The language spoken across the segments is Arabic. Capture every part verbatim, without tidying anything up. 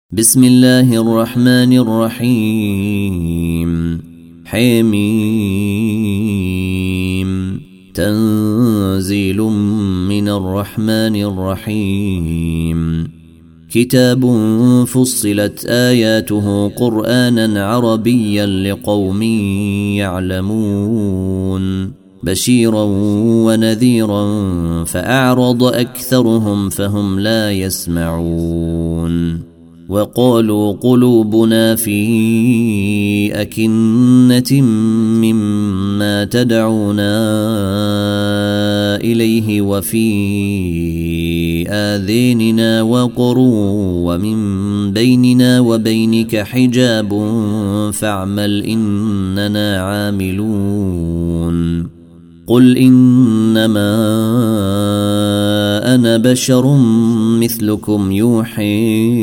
بسم الله الرحمن الرحيم حميم تنزيل من الرحمن الرحيم كتاب فصلت آياته قرآنا عربيا لقوم يعلمون بشيرا ونذيرا فأعرض أكثرهم فهم لا يسمعون وقالوا قلوبنا في أكنة مما تدعونا إليه وفي آذاننا وقر ومن بيننا وبينك حجاب فاعمل إننا عاملون قل إنما أنا بشر مثلكم يوحي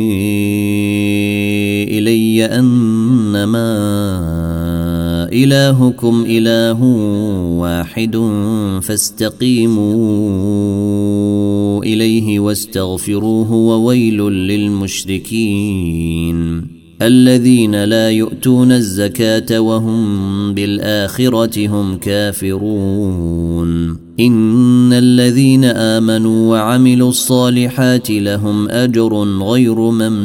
إلي أنما إلهكم إله واحد فاستقيموا إليه واستغفروه وويل للمشركين الذين لا يؤتون الزكاة وهم بالآخرة هم كافرون إن الذين آمنوا وعملوا الصالحات لهم أجر غير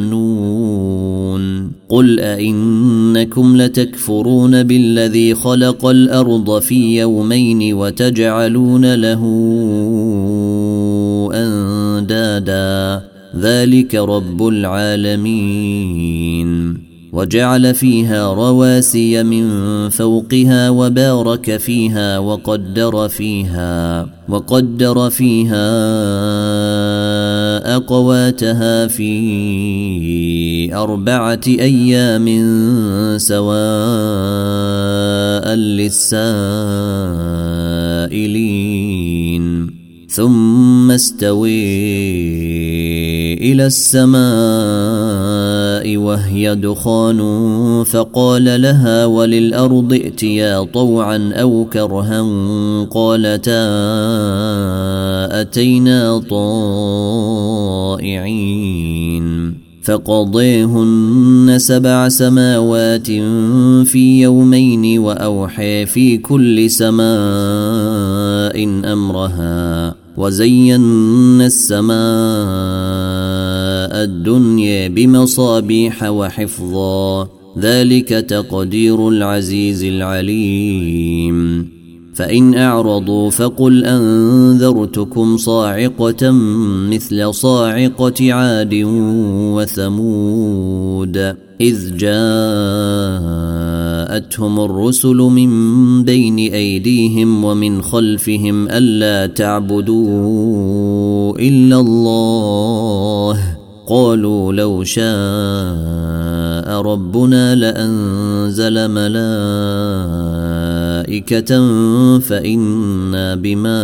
ممنون قل أئنكم لتكفرون بالذي خلق الأرض في يومين وتجعلون له أندادا ذلك رب العالمين وجعل فيها رواسي من فوقها وبارك فيها وقدر فيها وقدر فيها أقواتها في أربعة أيام سواء للسائلين ثم استوي إلى السماء وهي دخان فقال لها وللأرض ائتيا طوعا أو كرها قالتا أتينا طائعين فقضيهن سبع سماوات في يومين وأوحي في كل سماء أمرها وزينا السماء الدنيا بمصابيح وحفظا ذلك تقدير العزيز العليم فإن أعرضوا فقل أنذرتكم صاعقة مثل صاعقة عاد وثمود إذ جاءتهم الرسل من بين أيديهم ومن خلفهم ألا تعبدوا إلا الله قالوا لو شاء ربنا لأنزل ملائكة فإنا بما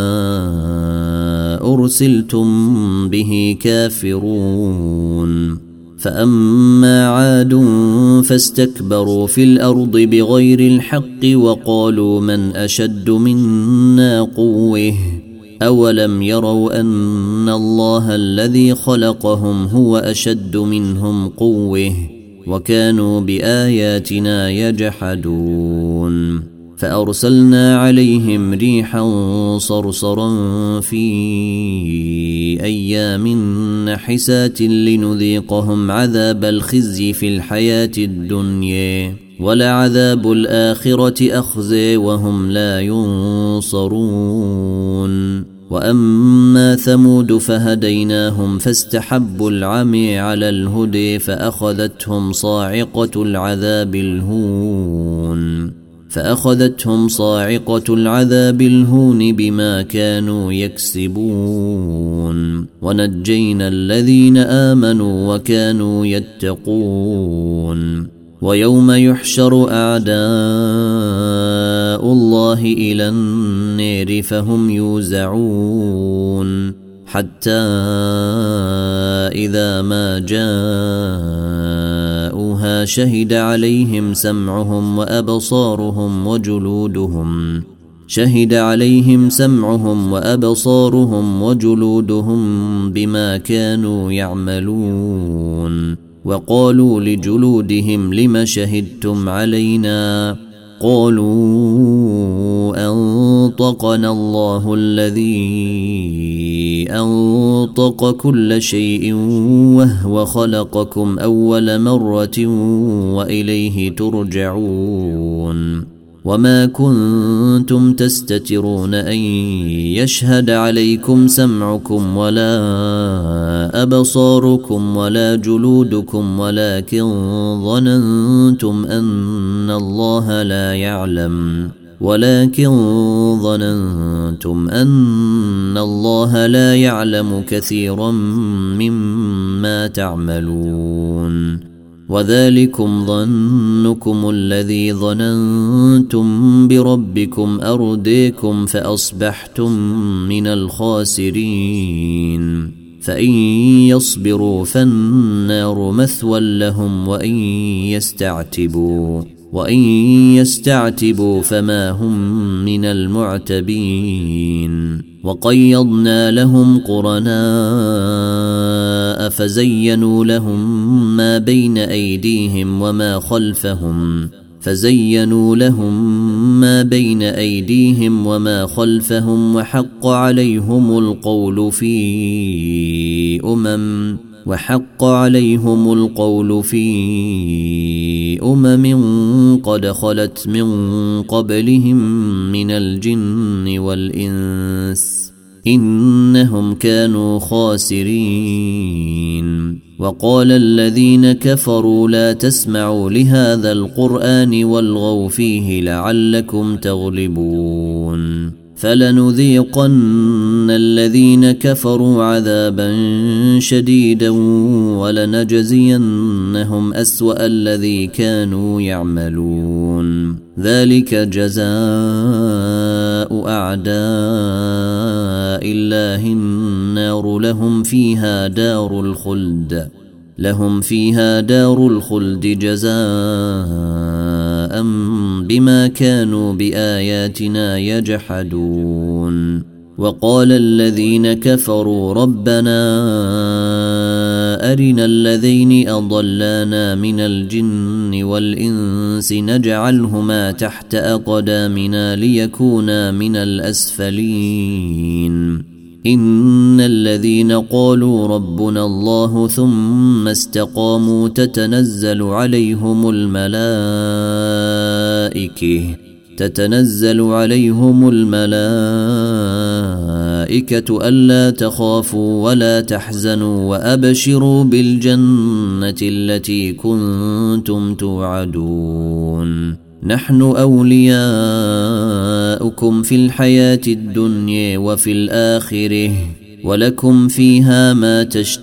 أرسلتم به كافرون فأما عاد فاستكبروا في الأرض بغير الحق وقالوا من أشد منا قوة أولم يروا أن الله الذي خلقهم هو أشد منهم قوة وكانوا بآياتنا يجحدون فأرسلنا عليهم ريحا صرصرا في أيام نحسات لنذيقهم عذاب الخزي في الحياة الدنيا ولعذاب الآخرة أخزي وهم لا ينصرون وأما ثمود فهديناهم فاستحبوا العمي على الهدي فأخذتهم صاعقة العذاب الهون فأخذتهم صاعقة العذاب الهون بما كانوا يكسبون ونجينا الذين آمنوا وكانوا يتقون ويوم يحشر أعداء الله إلى النار فهم يوزعون حتى إذا ما جاءوها شهد عليهم سمعهم وأبصارهم وجلودهم شهد عليهم سمعهم وأبصارهم وجلودهم بما كانوا يعملون وقالوا لجلودهم لم شهدتم علينا قالوا أنطقنا الله الذي أنطق كل شيء وهو خلقكم أول مرة وإليه ترجعون وما كنتم تستترون أن يشهد عليكم سمعكم ولا أبصاركم ولا جلودكم ولكن ظننتم أن الله لا يعلم ولكن ظننتم أن الله لا يعلم كثيرا مما تعملون وذلكم ظنكم الذي ظننتم بربكم أرديكم فأصبحتم من الخاسرين فإن يصبروا فالنار مثوى لهم وإن يستعتبوا وإن يستعتبوا فما هم من المعتبين وقيضنا لهم قرناء فزينوا لهم ما بين أيديهم وما خلفهم فزينوا لهم ما بين أيديهم وما خلفهم وحق عليهم القول في أمم وحق عليهم القول في أمم قد خلت من قبلهم من الجن والإنس إنهم كانوا خاسرين وقال الذين كفروا لا تسمعوا لهذا القرآن والغوا فيه لعلكم تغلبون فلنذيقن الذين كفروا عذابا شديدا ولنجزينهم أسوأ الذي كانوا يعملون ذلك جزاء أعداء الله النار لهم فيها دار الخلد لهم فيها دار الخلد جزاء بما كانوا بآياتنا يجحدون وقال الذين كفروا ربنا أرنا الذين أضلانا من الجن والإنس نجعلهما تحت أقدامنا ليكونا من الأسفلين إن الذين قالوا ربنا الله ثم استقاموا تتنزل عليهم الملائكة تتنزل عليهم الملائكة ألا تخافوا ولا تحزنوا وأبشروا بالجنة التي كنتم توعدون نحن أولياؤكم في الحياة الدنيا وفي الآخرة ولكم فيها ما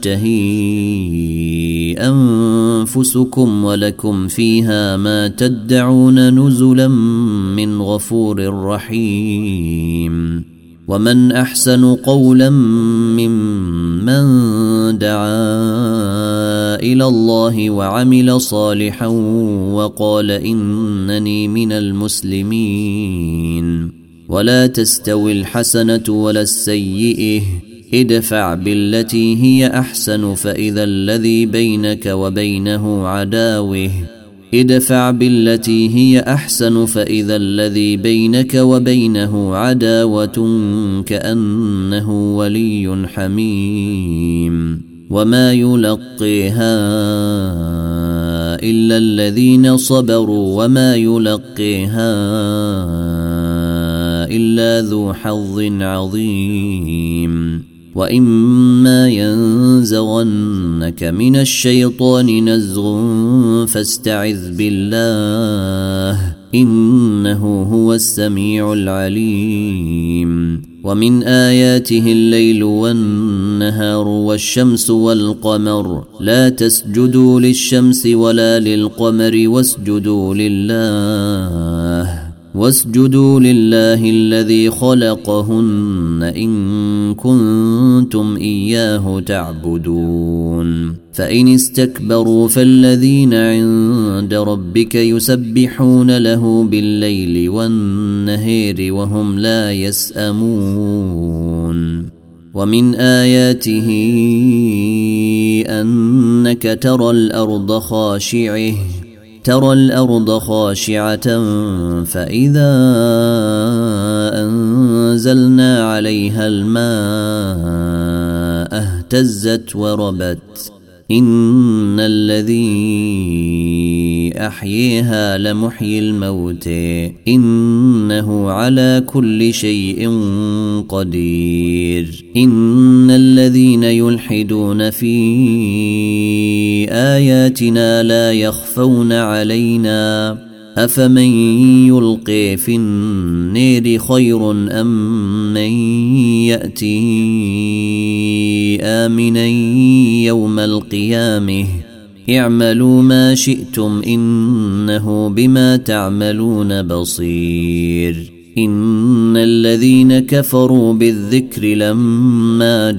تشتهي أنفسكم ولكم فيها ما تدعون نزلا من غفور رحيم ومن أحسن قولا ممن دعا إلى الله وعمل صالحا وقال إنني من المسلمين ولا تستوي الحسنة ولا السيئة ادفع بالتي هي أحسن فإذا الذي بينك وبينه عداوة ادفع بالتي هي أحسن فإذا الذي بينك وبينه عداوة كأنه ولي حميم وما يلقيها إلا الذين صبروا وما يلقيها إلا ذو حظ عظيم وإما ينزغنك من الشيطان نزغ فاستعذ بالله إنه هو السميع العليم ومن آياته الليل والنهار والشمس والقمر لا تسجدوا للشمس ولا للقمر واسجدوا لله واسجدوا لله الذي خلقهن إن كنتم إياه تعبدون فإن استكبروا فالذين عند ربك يسبحون له بالليل والنهار وهم لا يسأمون ومن آياته أنك ترى الأرض خاشعة ترى الأرض خاشعة فإذا أنزلنا عليها الماء اهتزت وربت إن الذي أحييها لمحيي الموت إنه على كل شيء قدير إن الذين يلحدون في آياتنا لا يخفون علينا أفمن يلقي في النير خير أم من يأتي آمنا يوم القيامة اعملوا ما شئتم إنه بما تعملون بصير إن الذين كفروا بالذكر لما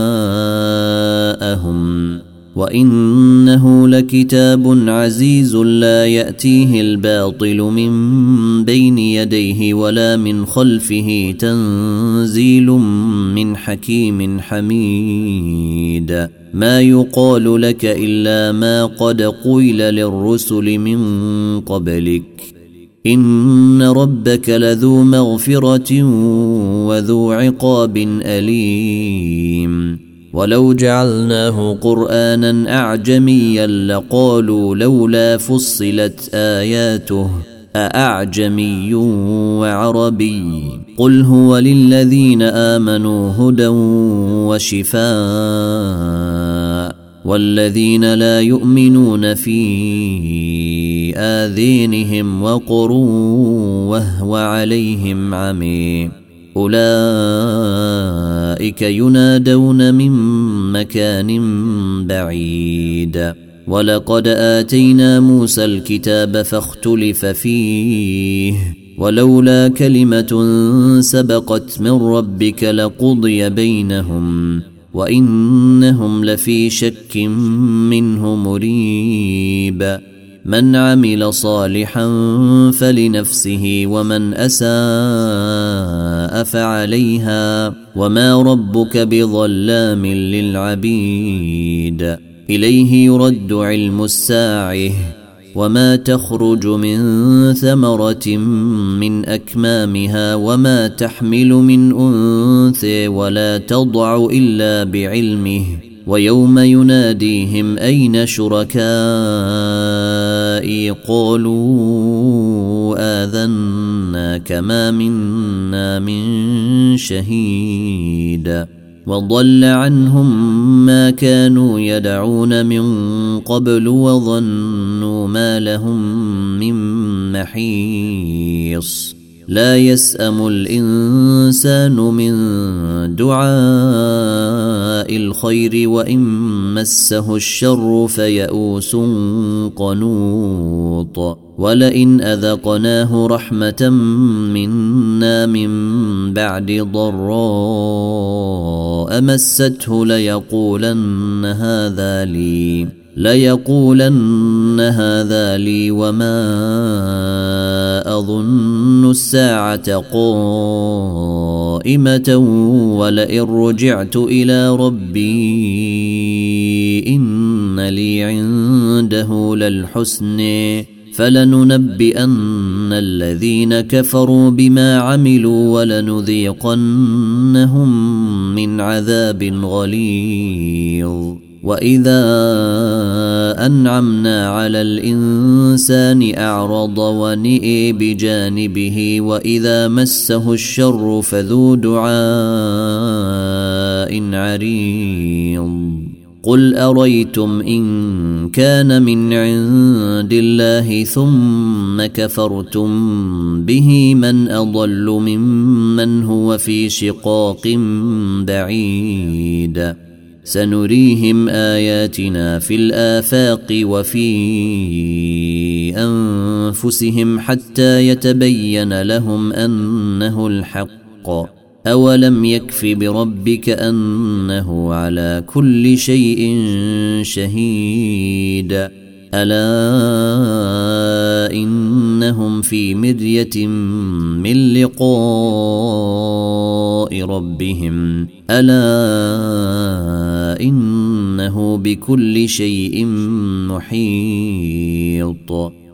جاءهم وإنه لكتاب عزيز لا يأتيه الباطل من بين يديه ولا من خلفه تنزيل من حكيم حميد ما يقال لك إلا ما قد قيل للرسل من قبلك إن ربك لذو مغفرة وذو عقاب أليم ولو جعلناه قرآنا أعجميا لقالوا لولا فصلت آياته أأعجمي وعربي قل هو للذين آمنوا هدى وشفاء والذين لا يؤمنون في آذينهم وقر وهو عليهم عمي أولئك ينادون من مكان بعيد ولقد آتينا موسى الكتاب فاختلف فيه ولولا كلمة سبقت من ربك لقضي بينهم وإنهم لفي شك منه مريب من عمل صالحا فلنفسه ومن أساء فعليها وما ربك بظلام للعبيد إليه يرد علم الساعة وما تخرج من ثمرة من أكمامها وما تحمل من أنثى ولا تضع إلا بعلمه ويوم يناديهم أين شركائي قالوا آذناك ما منا من شهيد وضل عنهم ما كانوا يدعون من قبل وظنوا ما لهم من محيص لا يسأم الإنسان من دعاء الخير وإن مسه الشر فيئوس قنوط ولئن أذقناه رحمة منا من بعد ضراء مسته ليقولن هذا لي ليقولن هذا لي وما أظن الساعة قائمة ولئن رجعت إلى ربي إن لي عنده للحسن فلننبئن الذين كفروا بما عملوا ولنذيقنهم من عذاب غليظ وإذا أنعمنا على الإنسان أعرض ونئي بجانبه وإذا مسه الشر فذو دعاء عريض قل أريتم إن كان من عند الله ثم كفرتم به من أضل ممن هو في شقاق بعيد سنريهم آياتنا في الآفاق وفي أنفسهم حتى يتبين لهم أنه الحق أولم يكف بربك أنه على كل شيء شهيد ألا إنهم في مرية من لقاء ربهم ألا إنه بكل شيء محيط